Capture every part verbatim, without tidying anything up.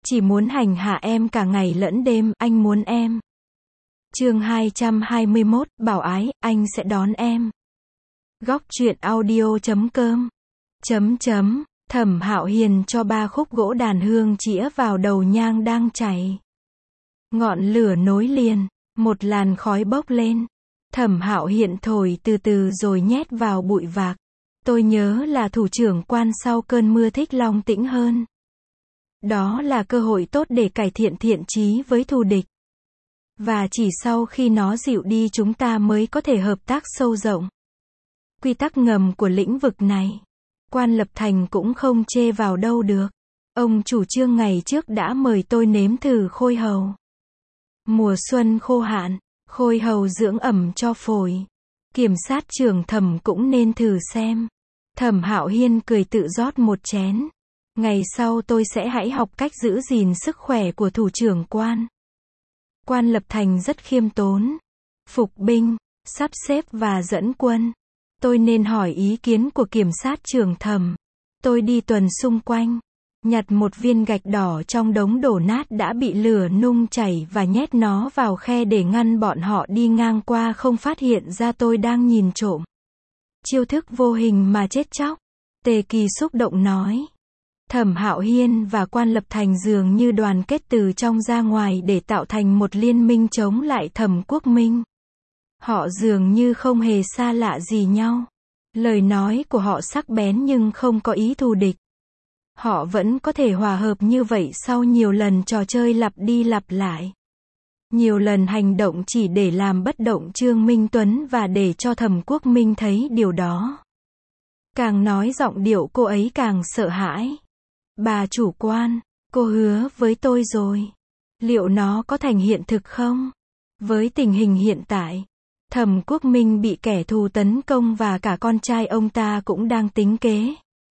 Chỉ muốn hành hạ em cả ngày lẫn đêm, anh muốn em. Chương hai trăm hai mươi mốt, Bảo Ái, anh sẽ đón em. Góc truyện audio chấm com. Chấm chấm, Thẩm Hạo Hiền cho ba khúc gỗ đàn hương chĩa vào đầu nhang đang chảy. Ngọn lửa nối liền, một làn khói bốc lên. Thẩm Hạo Hiền thổi từ từ rồi nhét vào bụi vạc. Tôi nhớ là thủ trưởng quan sau cơn mưa thích long tĩnh hơn. Đó là cơ hội tốt để cải thiện thiện chí với thù địch. Và chỉ sau khi nó dịu đi chúng ta mới có thể hợp tác sâu rộng. Quy tắc ngầm của lĩnh vực này, Quan Lập Thành cũng không chê vào đâu được. Ông chủ trương ngày trước đã mời tôi nếm thử khôi hầu. Mùa xuân khô hạn, khôi hầu dưỡng ẩm cho phổi. Kiểm sát trưởng Thẩm cũng nên thử xem. Thẩm Hạo Hiên cười tự rót một chén. Ngày sau tôi sẽ hãy học cách giữ gìn sức khỏe của thủ trưởng quan. Quan Lập Thành rất khiêm tốn. Phục binh, sắp xếp và dẫn quân. Tôi nên hỏi ý kiến của kiểm sát trưởng Thẩm. Tôi đi tuần xung quanh, nhặt một viên gạch đỏ trong đống đổ nát đã bị lửa nung chảy và nhét nó vào khe để ngăn bọn họ đi ngang qua không phát hiện ra tôi đang nhìn trộm. Chiêu thức vô hình mà chết chóc. Tề Kỳ xúc động nói. Thẩm Hạo Hiên và Quan Lập Thành dường như đoàn kết từ trong ra ngoài để tạo thành một liên minh chống lại Thẩm Quốc Minh. Họ dường như không hề xa lạ gì nhau. Lời nói của họ sắc bén nhưng không có ý thù địch. Họ vẫn có thể hòa hợp như vậy sau nhiều lần trò chơi lặp đi lặp lại. Nhiều lần hành động chỉ để làm bất động Trương Minh Tuấn và để cho Thẩm Quốc Minh thấy điều đó. Càng nói giọng điệu cô ấy càng sợ hãi. Bà chủ quan, cô hứa với tôi rồi. Liệu nó có thành hiện thực không? Với tình hình hiện tại, Thẩm Quốc Minh bị kẻ thù tấn công và cả con trai ông ta cũng đang tính kế.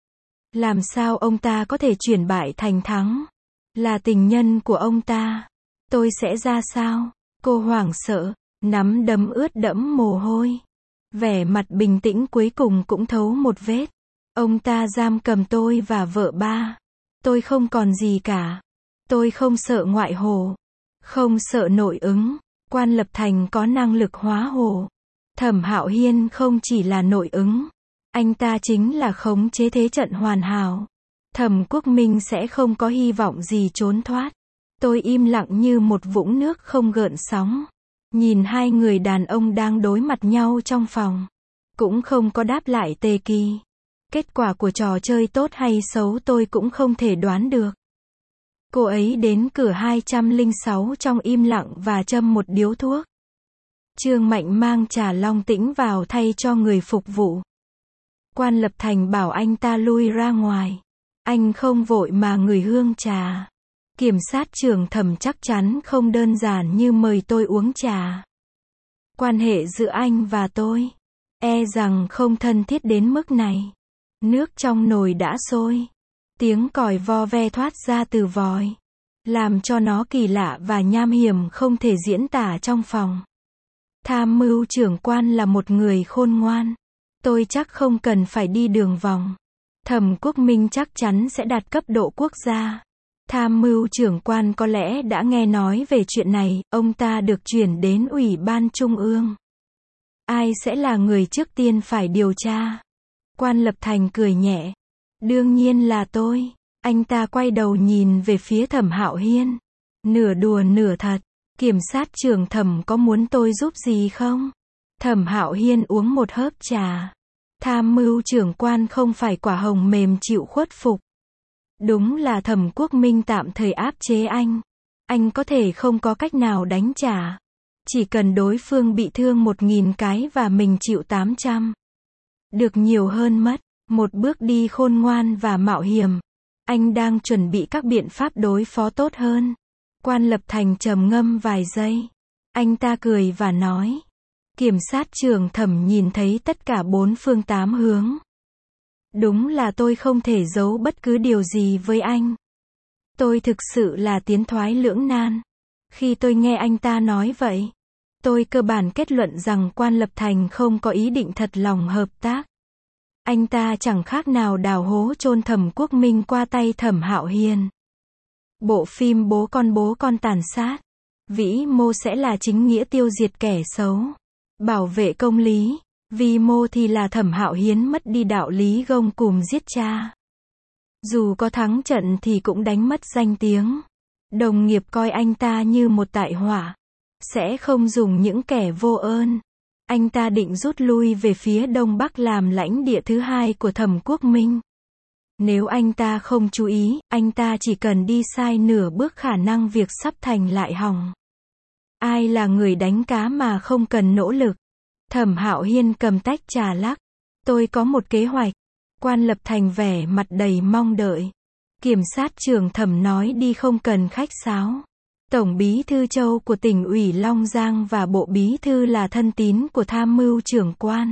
Làm sao ông ta có thể chuyển bại thành thắng? Là tình nhân của ông ta. Tôi sẽ ra sao? Cô hoảng sợ, nắm đấm ướt đẫm mồ hôi. Vẻ mặt bình tĩnh cuối cùng cũng thấu một vết. Ông ta giam cầm tôi và vợ ba. Tôi không còn gì cả. Tôi không sợ ngoại hồ. Không sợ nội ứng. Quan Lập Thành có năng lực hóa hồ. Thẩm Hạo Hiên không chỉ là nội ứng. Anh ta chính là khống chế thế trận hoàn hảo. Thẩm Quốc Minh sẽ không có hy vọng gì trốn thoát. Tôi im lặng như một vũng nước không gợn sóng. Nhìn hai người đàn ông đang đối mặt nhau trong phòng. Cũng không có đáp lại Tề Kỳ. Kết quả của trò chơi tốt hay xấu tôi cũng không thể đoán được. Cô ấy đến cửa hai trăm lẻ sáu trong im lặng và châm một điếu thuốc. Trương Mạnh mang trà long tĩnh vào thay cho người phục vụ. Quan Lập Thành bảo anh ta lui ra ngoài. Anh không vội mà ngửi hương trà. Kiểm sát trưởng Thẩm chắc chắn không đơn giản như mời tôi uống trà. Quan hệ giữa anh và tôi, e rằng không thân thiết đến mức này. Nước trong nồi đã sôi. Tiếng còi vo ve thoát ra từ vòi. Làm cho nó kỳ lạ và nham hiểm không thể diễn tả trong phòng. Tham mưu trưởng quan là một người khôn ngoan. Tôi chắc không cần phải đi đường vòng. Thẩm Quốc Minh chắc chắn sẽ đạt cấp độ quốc gia. Tham mưu trưởng quan có lẽ đã nghe nói về chuyện này, ông ta được chuyển đến Ủy ban Trung ương. Ai sẽ là người trước tiên phải điều tra? Quan Lập Thành cười nhẹ. Đương nhiên là tôi. Anh ta quay đầu nhìn về phía Thẩm Hạo Hiên. Nửa đùa nửa thật. Kiểm sát trưởng Thẩm có muốn tôi giúp gì không? Thẩm Hạo Hiên uống một hớp trà. Tham mưu trưởng quan không phải quả hồng mềm chịu khuất phục. Đúng là Thẩm Quốc Minh tạm thời áp chế anh. Anh có thể không có cách nào đánh trả. Chỉ cần đối phương bị thương một nghìn cái và mình chịu tám trăm. Được nhiều hơn mất. Một bước đi khôn ngoan và mạo hiểm. Anh đang chuẩn bị các biện pháp đối phó tốt hơn. Quan Lập Thành trầm ngâm vài giây. Anh ta cười và nói. Kiểm sát trưởng Thẩm nhìn thấy tất cả bốn phương tám hướng. Đúng là tôi không thể giấu bất cứ điều gì với anh. Tôi thực sự là tiến thoái lưỡng nan. Khi tôi nghe anh ta nói vậy, tôi cơ bản kết luận rằng Quan Lập Thành không có ý định thật lòng hợp tác. Anh ta chẳng khác nào đào hố chôn Thẩm Quốc Minh qua tay Thẩm Hạo Hiên. Bộ phim Bố con bố con tàn sát. Vĩ mô sẽ là chính nghĩa tiêu diệt kẻ xấu. Bảo vệ công lý. Vi mô thì là Thẩm Hạo Hiến mất đi đạo lý gông cùm giết cha. Dù có thắng trận thì cũng đánh mất danh tiếng. Đồng nghiệp coi anh ta như một tai họa. Sẽ không dùng những kẻ vô ơn. Anh ta định rút lui về phía Đông Bắc làm lãnh địa thứ hai của Thẩm Quốc Minh. Nếu anh ta không chú ý, anh ta chỉ cần đi sai nửa bước khả năng việc sắp thành lại hỏng. Ai là người đánh cá mà không cần nỗ lực? Thẩm Hạo Hiên cầm tách trà lắc. Tôi có một kế hoạch. Quan Lập Thành vẻ mặt đầy mong đợi. Kiểm sát trưởng Thẩm nói đi không cần khách sáo. Tổng bí thư Châu của tỉnh ủy Long Giang và bộ bí thư là thân tín của tham mưu trưởng quan.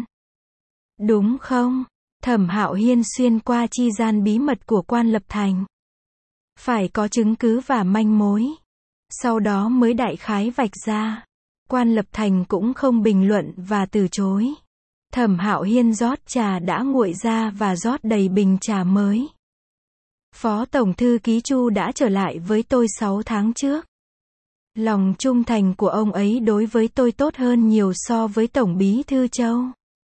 Đúng không? Thẩm Hạo Hiên xuyên qua chi gian bí mật của Quan Lập Thành. Phải có chứng cứ và manh mối. Sau đó mới đại khái vạch ra. Quan Lập Thành cũng không bình luận và từ chối. Thẩm Hạo Hiên rót trà đã nguội ra và rót đầy bình trà mới. Phó Tổng Thư ký Chu đã trở lại với tôi sáu tháng trước. Lòng trung thành của ông ấy đối với tôi tốt hơn nhiều so với Tổng bí thư Châu.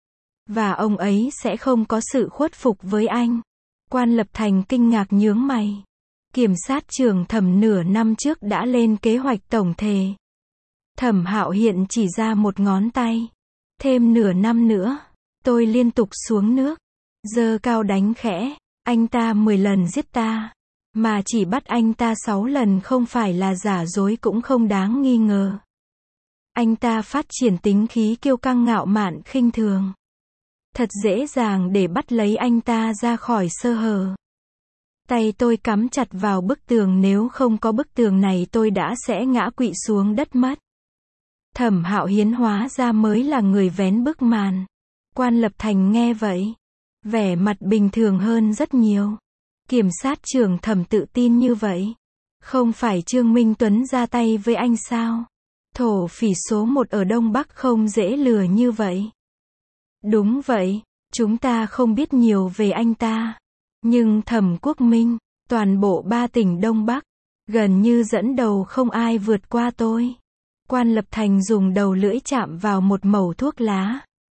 Và ông ấy sẽ không có sự khuất phục với anh. Quan Lập Thành kinh ngạc nhướng mày. Kiểm sát trưởng Thẩm nửa năm trước đã lên kế hoạch tổng thể. Thẩm Hạo Hiên chỉ ra một ngón tay. Thêm nửa năm nữa, tôi liên tục xuống nước. Giơ cao đánh khẽ. Anh ta mười lần giết ta. Mà chỉ bắt anh ta sáu lần không phải là giả dối cũng không đáng nghi ngờ. Anh ta phát triển tính khí kiêu căng ngạo mạn khinh thường. Thật dễ dàng để bắt lấy anh ta ra khỏi sơ hở. Tay tôi cắm chặt vào bức tường, nếu không có bức tường này tôi đã sẽ ngã quỵ xuống đất mất. Thẩm Hạo Hiến hóa ra mới là người vén bức màn. Quan Lập Thành nghe vậy, vẻ mặt bình thường hơn rất nhiều. Kiểm sát trưởng Thẩm tự tin như vậy. Không phải Trương Minh Tuấn ra tay với anh sao? Thổ phỉ số một ở Đông Bắc không dễ lừa như vậy. Đúng vậy, chúng ta không biết nhiều về anh ta. Nhưng Thẩm Quốc Minh, toàn bộ ba tỉnh Đông Bắc, gần như dẫn đầu không ai vượt qua tôi. Quan Lập Thành dùng đầu lưỡi chạm vào một mẩu thuốc lá.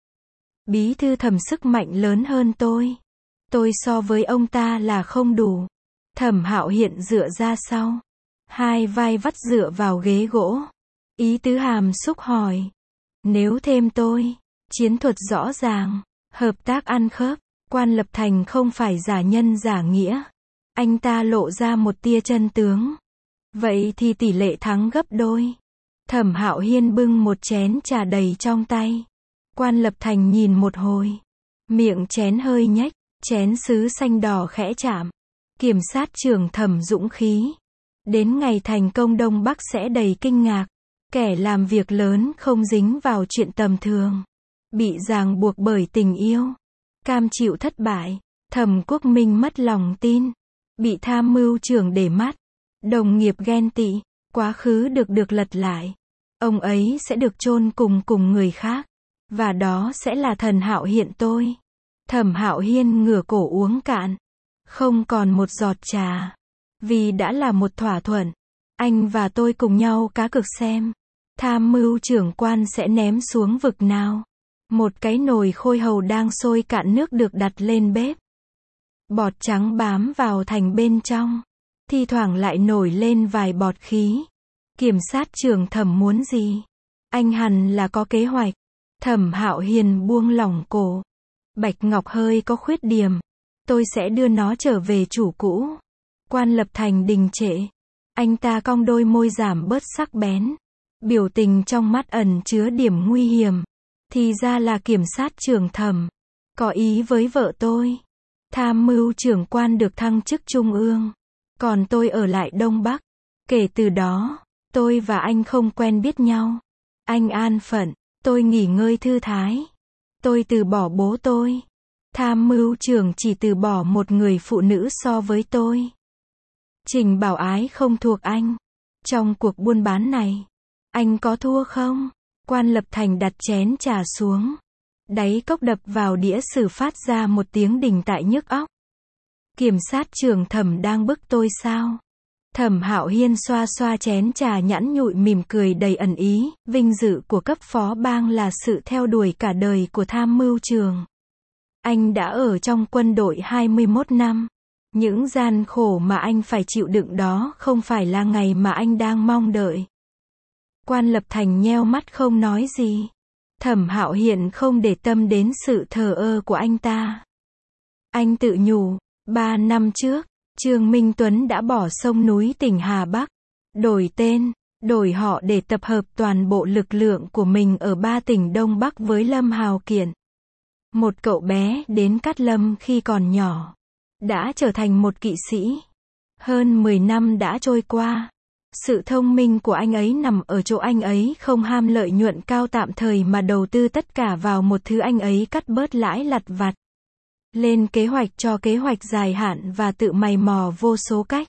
Bí thư Thẩm sức mạnh lớn hơn tôi. Tôi so với ông ta là không đủ. Thẩm Hạo Hiên dựa ra sau. Hai vai vắt dựa vào ghế gỗ. Ý tứ hàm xúc hỏi. Nếu thêm tôi, chiến thuật rõ ràng, hợp tác ăn khớp. Quan Lập Thành không phải giả nhân giả nghĩa. Anh ta lộ ra một tia chân tướng. Vậy thì tỷ lệ thắng gấp đôi. Thẩm Hạo Hiên bưng một chén trà đầy trong tay. Quan Lập Thành nhìn một hồi. Miệng chén hơi nhếch, chén sứ xanh đỏ khẽ chạm. Kiểm sát trưởng Thẩm dũng khí. Đến ngày thành công Đông Bắc sẽ đầy kinh ngạc. Kẻ làm việc lớn không dính vào chuyện tầm thường. Bị ràng buộc bởi tình yêu. Cam chịu thất bại. Thẩm Quốc Minh mất lòng tin. Bị tham mưu trưởng để mắt. Đồng nghiệp ghen tị. Quá khứ được được lật lại. Ông ấy sẽ được chôn cùng cùng người khác. Và đó sẽ là Thần Hạo Hiên tôi. Thẩm Hạo Hiên ngửa cổ uống cạn. Không còn một giọt trà. Vì đã là một thỏa thuận. Anh và tôi cùng nhau cá cược xem. Tham mưu trưởng Quan sẽ ném xuống vực nào. Một cái nồi khôi hầu đang sôi cạn nước được đặt lên bếp. Bọt trắng bám vào thành bên trong. Thi thoảng lại nổi lên vài bọt khí. Kiểm sát trưởng Thẩm muốn gì? Anh hẳn là có kế hoạch. Thẩm Hạo Hiên buông lỏng cổ. Bạch Ngọc hơi có khuyết điểm. Tôi sẽ đưa nó trở về chủ cũ. Quan Lập Thành đình trệ. Anh ta cong đôi môi giảm bớt sắc bén. Biểu tình trong mắt ẩn chứa điểm nguy hiểm. Thì ra là kiểm sát trưởng Thẩm. Có ý với vợ tôi. Tham mưu trưởng Quan được thăng chức trung ương. Còn tôi ở lại Đông Bắc. Kể từ đó, tôi và anh không quen biết nhau. Anh an phận, tôi nghỉ ngơi thư thái. Tôi từ bỏ bố tôi. Tham mưu trưởng chỉ từ bỏ một người phụ nữ so với tôi. Trình Bảo Ái không thuộc anh. Trong cuộc buôn bán này, anh có thua không? Quan Lập Thành đặt chén trà xuống. Đáy cốc đập vào đĩa sử phát ra một tiếng đình tại nhức óc. Kiểm sát trưởng Thẩm đang bức tôi sao? Thẩm Hạo Hiên xoa xoa chén trà nhẵn nhụi mỉm cười đầy ẩn ý, vinh dự của cấp phó bang là sự theo đuổi cả đời của tham mưu trường. Anh đã ở trong quân đội hai mươi mốt năm. Những gian khổ mà anh phải chịu đựng đó không phải là ngày mà anh đang mong đợi. Quan Lập Thành nheo mắt không nói gì. Thẩm Hạo Hiên không để tâm đến sự thờ ơ của anh ta. Anh tự nhủ, ba năm trước, Trương Minh Tuấn đã bỏ sông núi tỉnh Hà Bắc, đổi tên, đổi họ để tập hợp toàn bộ lực lượng của mình ở ba tỉnh Đông Bắc với Lâm Hào Kiện. Một cậu bé đến Cát Lâm khi còn nhỏ, đã trở thành một kỵ sĩ. Hơn mười năm đã trôi qua. Sự thông minh của anh ấy nằm ở chỗ anh ấy không ham lợi nhuận cao tạm thời mà đầu tư tất cả vào một thứ anh ấy cắt bớt lãi lặt vặt. Lên kế hoạch cho kế hoạch dài hạn và tự mày mò vô số cách.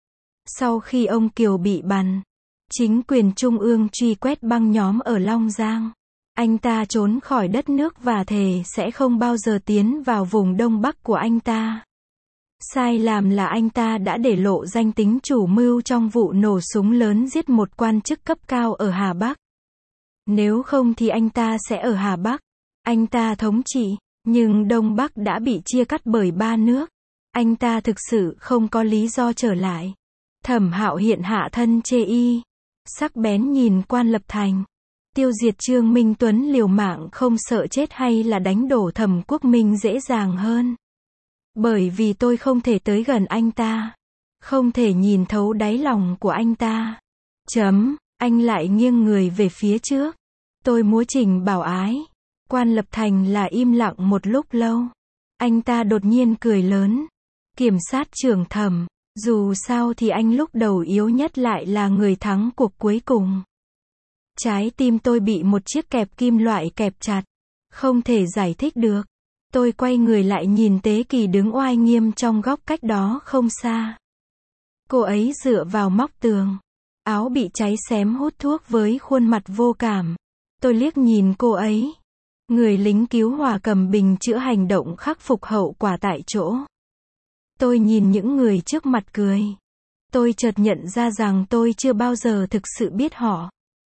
Sau khi ông Kiều bị bắn, chính quyền trung ương truy quét băng nhóm ở Long Giang. Anh ta trốn khỏi đất nước và thề sẽ không bao giờ tiến vào vùng Đông Bắc của anh ta. Sai làm là anh ta đã để lộ danh tính chủ mưu trong vụ nổ súng lớn giết một quan chức cấp cao ở Hà Bắc. Nếu không thì anh ta sẽ ở Hà Bắc. Anh ta thống trị, nhưng Đông Bắc đã bị chia cắt bởi ba nước. Anh ta thực sự không có lý do trở lại. Thẩm Hạo Hiên hạ thân chê y, sắc bén nhìn Quan Lập Thành. Tiêu diệt Trương Minh Tuấn liều mạng không sợ chết hay là đánh đổ Thẩm Quốc Minh dễ dàng hơn. Bởi vì tôi không thể tới gần anh ta. Không thể nhìn thấu đáy lòng của anh ta. Chấm, anh lại nghiêng người về phía trước. Tôi múa trình bảo ái. Quan Lập Thành là im lặng một lúc lâu. Anh ta đột nhiên cười lớn. Kiểm sát trưởng Thẩm, dù sao thì anh lúc đầu yếu nhất lại là người thắng cuộc cuối cùng. Trái tim tôi bị một chiếc kẹp kim loại kẹp chặt. Không thể giải thích được. Tôi quay người lại nhìn Tế Kỳ đứng oai nghiêm trong góc cách đó không xa. Cô ấy dựa vào móc tường. Áo bị cháy xém hút thuốc với khuôn mặt vô cảm. Tôi liếc nhìn cô ấy. Người lính cứu hỏa cầm bình chữa hành động khắc phục hậu quả tại chỗ. Tôi nhìn những người trước mặt cười. Tôi chợt nhận ra rằng tôi chưa bao giờ thực sự biết họ.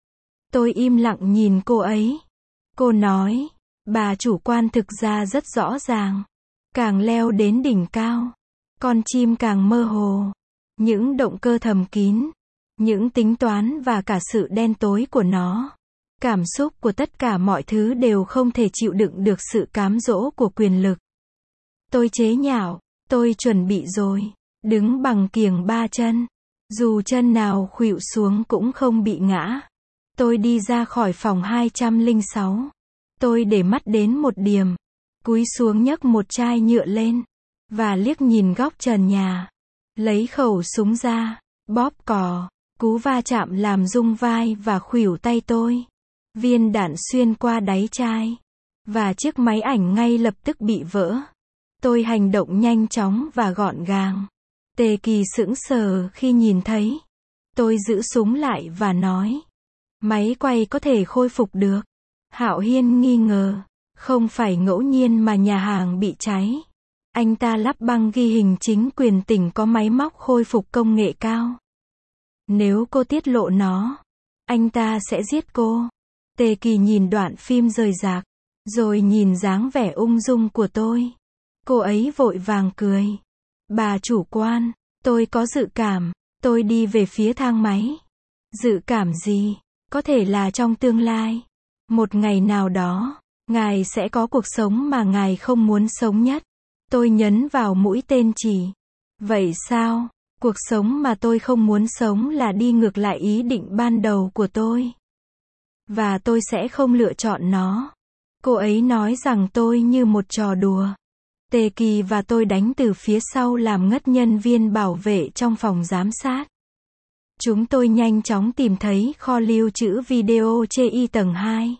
Tôi im lặng nhìn cô ấy. Cô nói, bà chủ quan thực ra rất rõ ràng. Càng leo đến đỉnh cao, con chim càng mơ hồ. Những động cơ thầm kín, những tính toán và cả sự đen tối của nó. Cảm xúc của tất cả mọi thứ đều không thể chịu đựng được sự cám dỗ của quyền lực. Tôi chế nhạo, tôi chuẩn bị rồi. Đứng bằng kiềng ba chân. Dù chân nào khuỵu xuống cũng không bị ngã. Tôi đi ra khỏi phòng hai trăm lẻ sáu. Tôi để mắt đến một điểm. Cúi xuống nhấc một chai nhựa lên. Và liếc nhìn góc trần nhà. Lấy khẩu súng ra. Bóp cò. Cú va chạm làm rung vai và khuỷu tay tôi. Viên đạn xuyên qua đáy chai. Và chiếc máy ảnh ngay lập tức bị vỡ. Tôi hành động nhanh chóng và gọn gàng. Tề Kỳ sững sờ khi nhìn thấy. Tôi giữ súng lại và nói. Máy quay có thể khôi phục được. Hạo Hiên nghi ngờ. Không phải ngẫu nhiên mà nhà hàng bị cháy. Anh ta lắp băng ghi hình chính quyền tỉnh có máy móc khôi phục công nghệ cao. Nếu cô tiết lộ nó, anh ta sẽ giết cô. Tề Kỳ nhìn đoạn phim rời rạc. Rồi nhìn dáng vẻ ung dung của tôi. Cô ấy vội vàng cười. Bà chủ quan, tôi có dự cảm. Tôi đi về phía thang máy. Dự cảm gì? Có thể là trong tương lai. Một ngày nào đó, ngài sẽ có cuộc sống mà ngài không muốn sống nhất. Tôi nhấn vào mũi tên chỉ. Vậy sao? Cuộc sống mà tôi không muốn sống là đi ngược lại ý định ban đầu của tôi. Và tôi sẽ không lựa chọn nó. Cô ấy nói rằng tôi như một trò đùa. Tề Kỳ và tôi đánh từ phía sau làm ngất nhân viên bảo vệ trong phòng giám sát. Chúng tôi nhanh chóng tìm thấy kho lưu trữ video chê y tầng hai.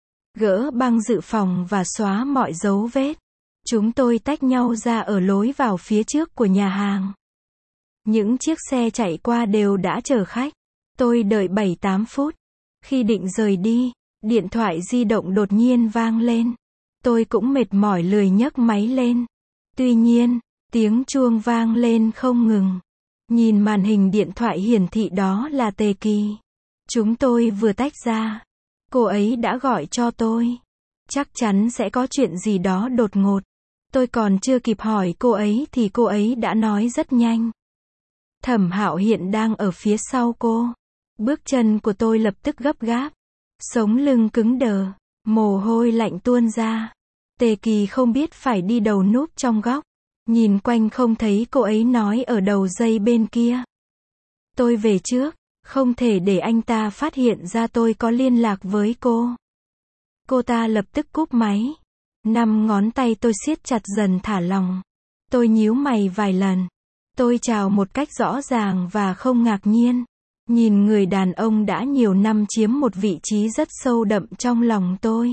Gỡ băng dự phòng và xóa mọi dấu vết. Chúng tôi tách nhau ra ở lối vào phía trước của nhà hàng. Những chiếc xe chạy qua đều đã chở khách. Tôi đợi bảy tám phút. Khi định rời đi, điện thoại di động đột nhiên vang lên. Tôi cũng mệt mỏi lười nhấc máy lên. Tuy nhiên, tiếng chuông vang lên không ngừng. Nhìn màn hình điện thoại hiển thị đó là Tề Kỳ. Chúng tôi vừa tách ra. Cô ấy đã gọi cho tôi. Chắc chắn sẽ có chuyện gì đó đột ngột. Tôi còn chưa kịp hỏi cô ấy thì cô ấy đã nói rất nhanh. Thẩm Hạo hiện đang ở phía sau cô. Bước chân của tôi lập tức gấp gáp. Sống lưng cứng đờ. Mồ hôi lạnh tuôn ra. Tề Kỳ không biết phải đi đầu núp trong góc. Nhìn quanh không thấy cô ấy nói ở đầu dây bên kia. Tôi về trước. Không thể để anh ta phát hiện ra tôi có liên lạc với cô. Cô ta lập tức cúp máy. Năm ngón tay tôi siết chặt dần thả lỏng. Tôi nhíu mày vài lần. Tôi chào một cách rõ ràng và không ngạc nhiên. Nhìn người đàn ông đã nhiều năm chiếm một vị trí rất sâu đậm trong lòng tôi.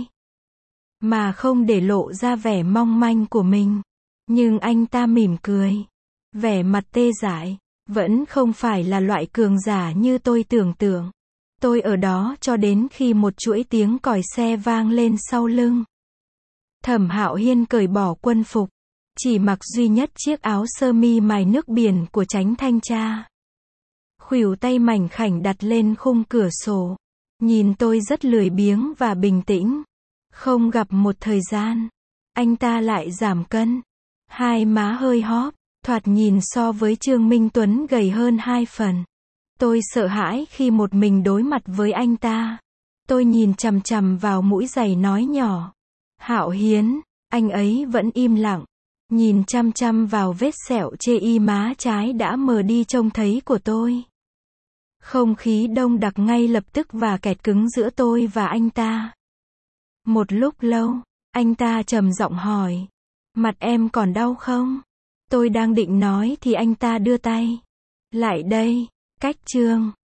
Mà không để lộ ra vẻ mong manh của mình. Nhưng anh ta mỉm cười. Vẻ mặt tê dại. Vẫn không phải là loại cường giả như tôi tưởng tượng. Tôi ở đó cho đến khi một chuỗi tiếng còi xe vang lên sau lưng. Thẩm Hạo Hiên cởi bỏ quân phục. Chỉ mặc duy nhất chiếc áo sơ mi mài nước biển của Chánh thanh tra. Khuỷu tay mảnh khảnh đặt lên khung cửa sổ. Nhìn tôi rất lười biếng và bình tĩnh. Không gặp một thời gian. Anh ta lại giảm cân. Hai má hơi hóp. Thoạt nhìn so với Trương Minh Tuấn gầy hơn hai phần. Tôi sợ hãi khi một mình đối mặt với anh ta. Tôi nhìn chằm chằm vào mũi giày nói nhỏ. Hạo Hiến, anh ấy vẫn im lặng. Nhìn chăm chăm vào vết sẹo chê y má trái đã mờ đi trông thấy của tôi. Không khí đông đặc ngay lập tức và kẹt cứng giữa tôi và anh ta. Một lúc lâu, anh ta trầm giọng hỏi. Mặt em còn đau không? Tôi đang định nói thì anh ta đưa tay. Lại đây, cách Trương.